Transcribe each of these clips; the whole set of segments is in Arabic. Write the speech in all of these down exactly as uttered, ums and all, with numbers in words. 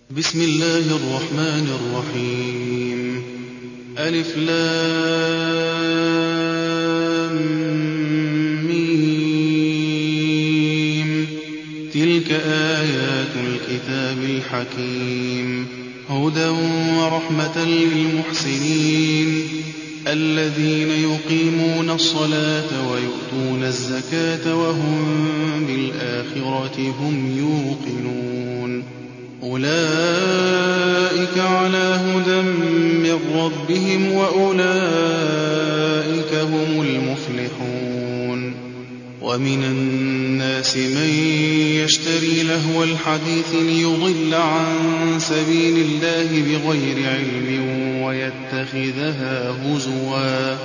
بسم الله الرحمن الرحيم. ألف لام ميم. تلك آيات الكتاب الحكيم، هدى ورحمة للمحسنين الذين يقيمون الصلاة ويؤتون الزكاة وهم بالآخرة هم يوقنون. أولئك على هدى من ربهم وأولئك هم المفلحون. ومن الناس من يشتري لهو الحديث ليضل عن سبيل الله بغير علم ويتخذها هزوا،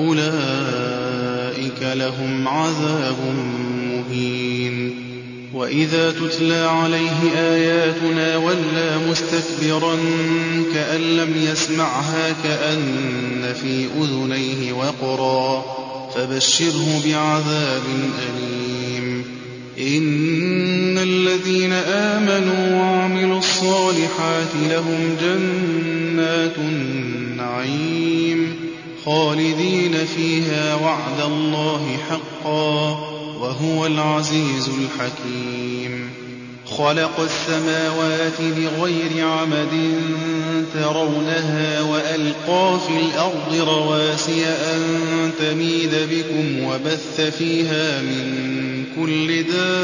أولئك لهم عذاب مهين. وإذا تتلى عليه آياتنا ولى مستكبرا كأن لم يسمعها كأن في أذنيه وقرا، فبشره بعذاب أليم. إن الذين آمنوا وعملوا الصالحات لهم جنات النعيم خالدين فيها وعد الله حقا وهو العزيز الحكيم. خلق السماوات بغير عمد ترونها وألقى في الأرض رواسي أن تميد بكم وبث فيها من كل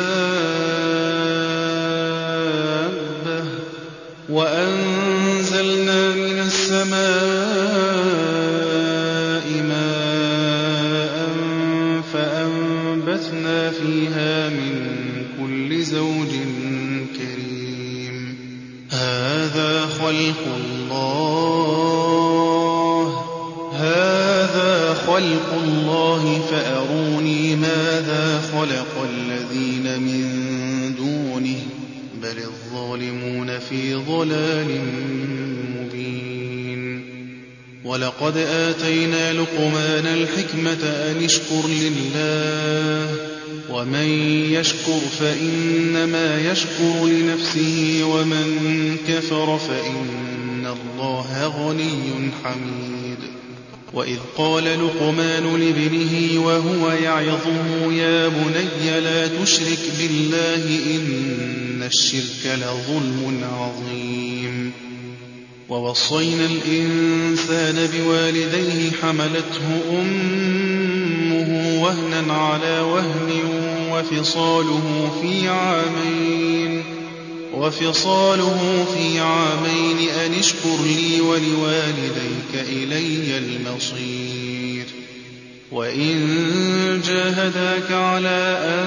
دابة وأنزلنا من السماء ماء فأنبتنا فيها من كل زوج كريم. هذا خلق الله هذا خلق الله فأروني ماذا خلق الذين من دونه بل الظالمون في ضلال مبين. ولقد آتينا لقمان الحكمة أن اشكر لله ومن يشكر فإنما يشكر لنفسه ومن كفر فإن الله غني حميد. وإذ قال لقمان لابنه وهو يعظه يا بني لا تشرك بالله إن الشرك لظلم عظيم. ووصينا الإنسان بوالديه حملته أمه وهنا على وهن وفصاله في عامين وفصاله في عامين أن اشكر لي ولوالديك إلي المصير. وإن جاهداك على أن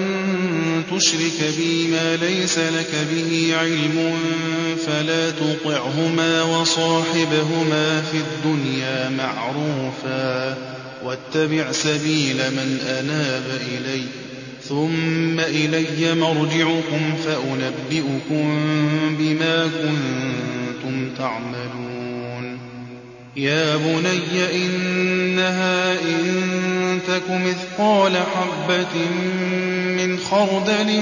تشرك بي ما ليس لك به علم فلا تطعهما وصاحبهما في الدنيا معروفا واتبع سبيل من أناب إلي ثم إلي مرجعكم فأنبئكم بما كنتم تعملون. يا بني إنها إن تك مثقال حبة من خردل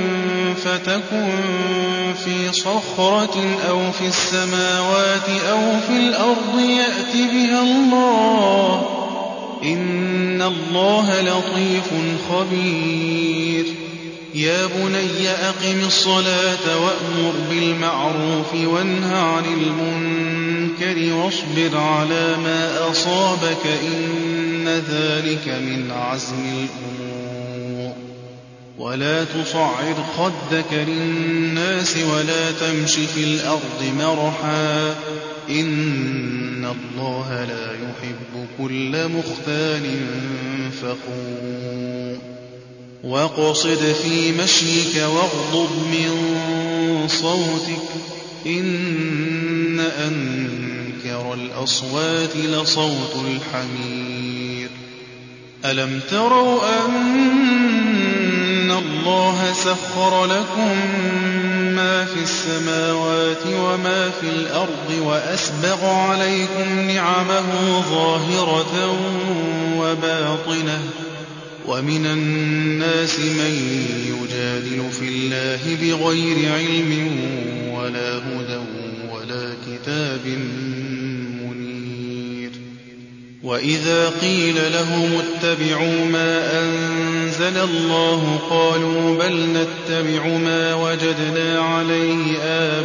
فتكن في صخرة أو في السماوات أو في الأرض يأت بها الله إن الله لطيف خبير. يا بني أقم الصلاة وأمر بالمعروف وانه عن المنكر واصبر على ما أصابك إن ذلك من عزم الأمور. ولا تصعر خدك للناس ولا تمش في الأرض مرحا إن الله لا يحب كل مختال فخور. واقصد في مشيك واغضض من صوتك إن أنكر الأصوات لصوت الحمير. ألم تروا أن الله سخر لكم ما في السماوات وما في الأرض وأسبغ عليكم نعمه ظاهرة وباطنة ومن الناس من يجادل في الله بغير علم ولا وإذا قيل لهم اتبعوا ما أنزل الله قالوا بل نتبع ما وجدنا عليه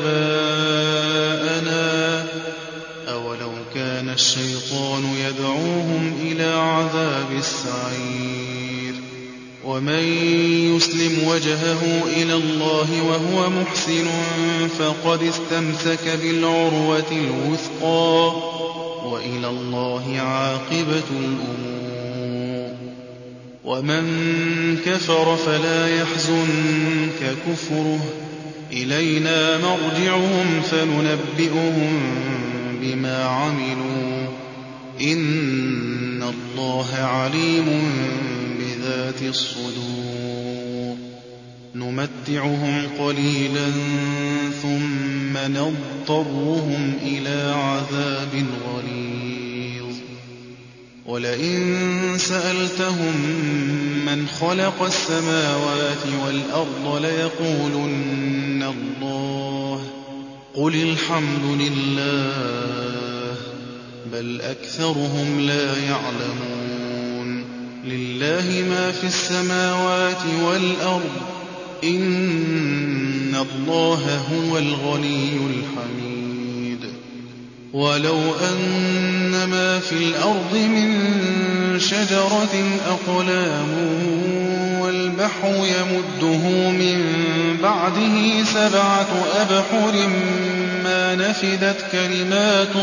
آباءنا أولو كان الشيطان يدعوهم إلى عذاب السعير ومن يسلم وجهه إلى الله وهو محسن فقد استمسك بالعروة الوثقى وإلى الله عاقبة الأمور ومن كفر فلا يحزنك كفره إلينا مرجعهم فننبئهم بما عملوا إن الله عليم بذات الصدور نمتعهم قليلا ثم نضطرهم إلى عذاب غليظ ولئن سألتهم من خلق السماوات والأرض ليقولن الله قل الحمد لله بل أكثرهم لا يعلمون لله ما في السماوات والأرض إن الله هو الغني الحميد ولو أن ما في الأرض من شجرة أقلام والبحر يمده من بعده سبعة أبحر ما نفدت كلمات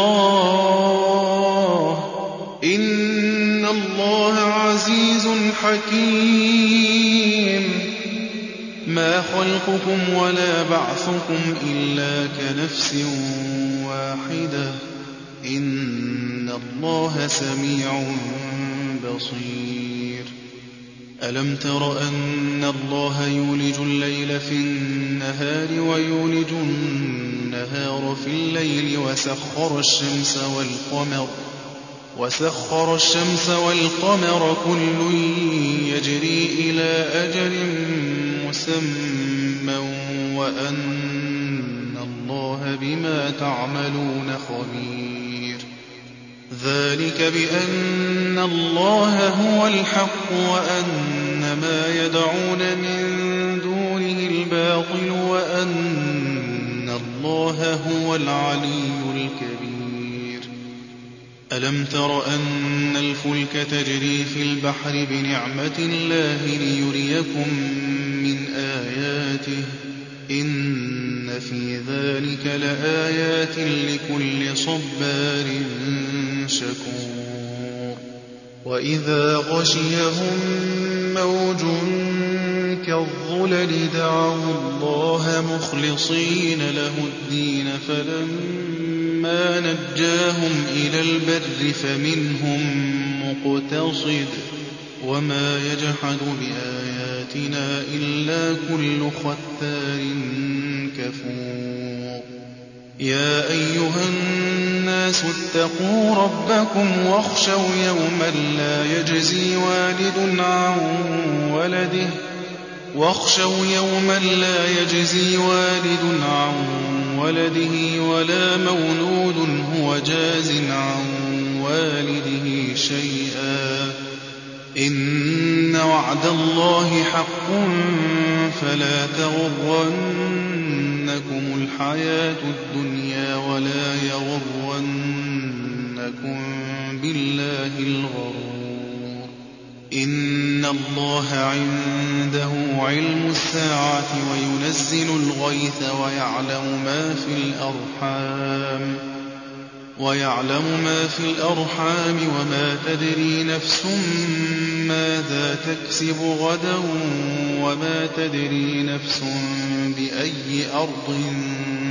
الله إن الله عزيز حكيم ما خلقكم ولا بعثكم إلا كنفس واحدة إن الله سميع بصير ألم تر أن الله يولج الليل في النهار ويولج النهار في الليل وسخر الشمس والقمر وسخر الشمس والقمر كل يجري إلى أجل مسمى وأن الله بما تعملون خبير ذلك بأن الله هو الحق وأن ما يدعون من دونه الباطل وأن الله هو العلي الكبير ألم تر أن الفلك تجري في البحر بنعمة الله ليريكم من آياته إن في ذلك لآيات لكل صبار شكور وإذا غشيهم موج كالظلل دعوا الله مخلصين له الدين فلما نجاهم إلى البر فمنهم مقتصد وما يجحد بآياتنا إلا كل ختار كفور يا أيها الناس اتقوا ربكم واخشوا يوما لا يجزي والد عن ولده واخشوا يوما لا يجزي والد عن ولده ولا مولود هو جاز عن والده شيئا إن وعد الله حق فلا تغرنكم الحياة الدنيا ولا يغرنكم بالله الغرور إن الله عنده علم الساعة وينزل الغيث ويعلم ما في الأرحام ويعلم ما في الأرحام وما تدري نفس ماذا تكسب غدا وما تدري نفس بأي أرض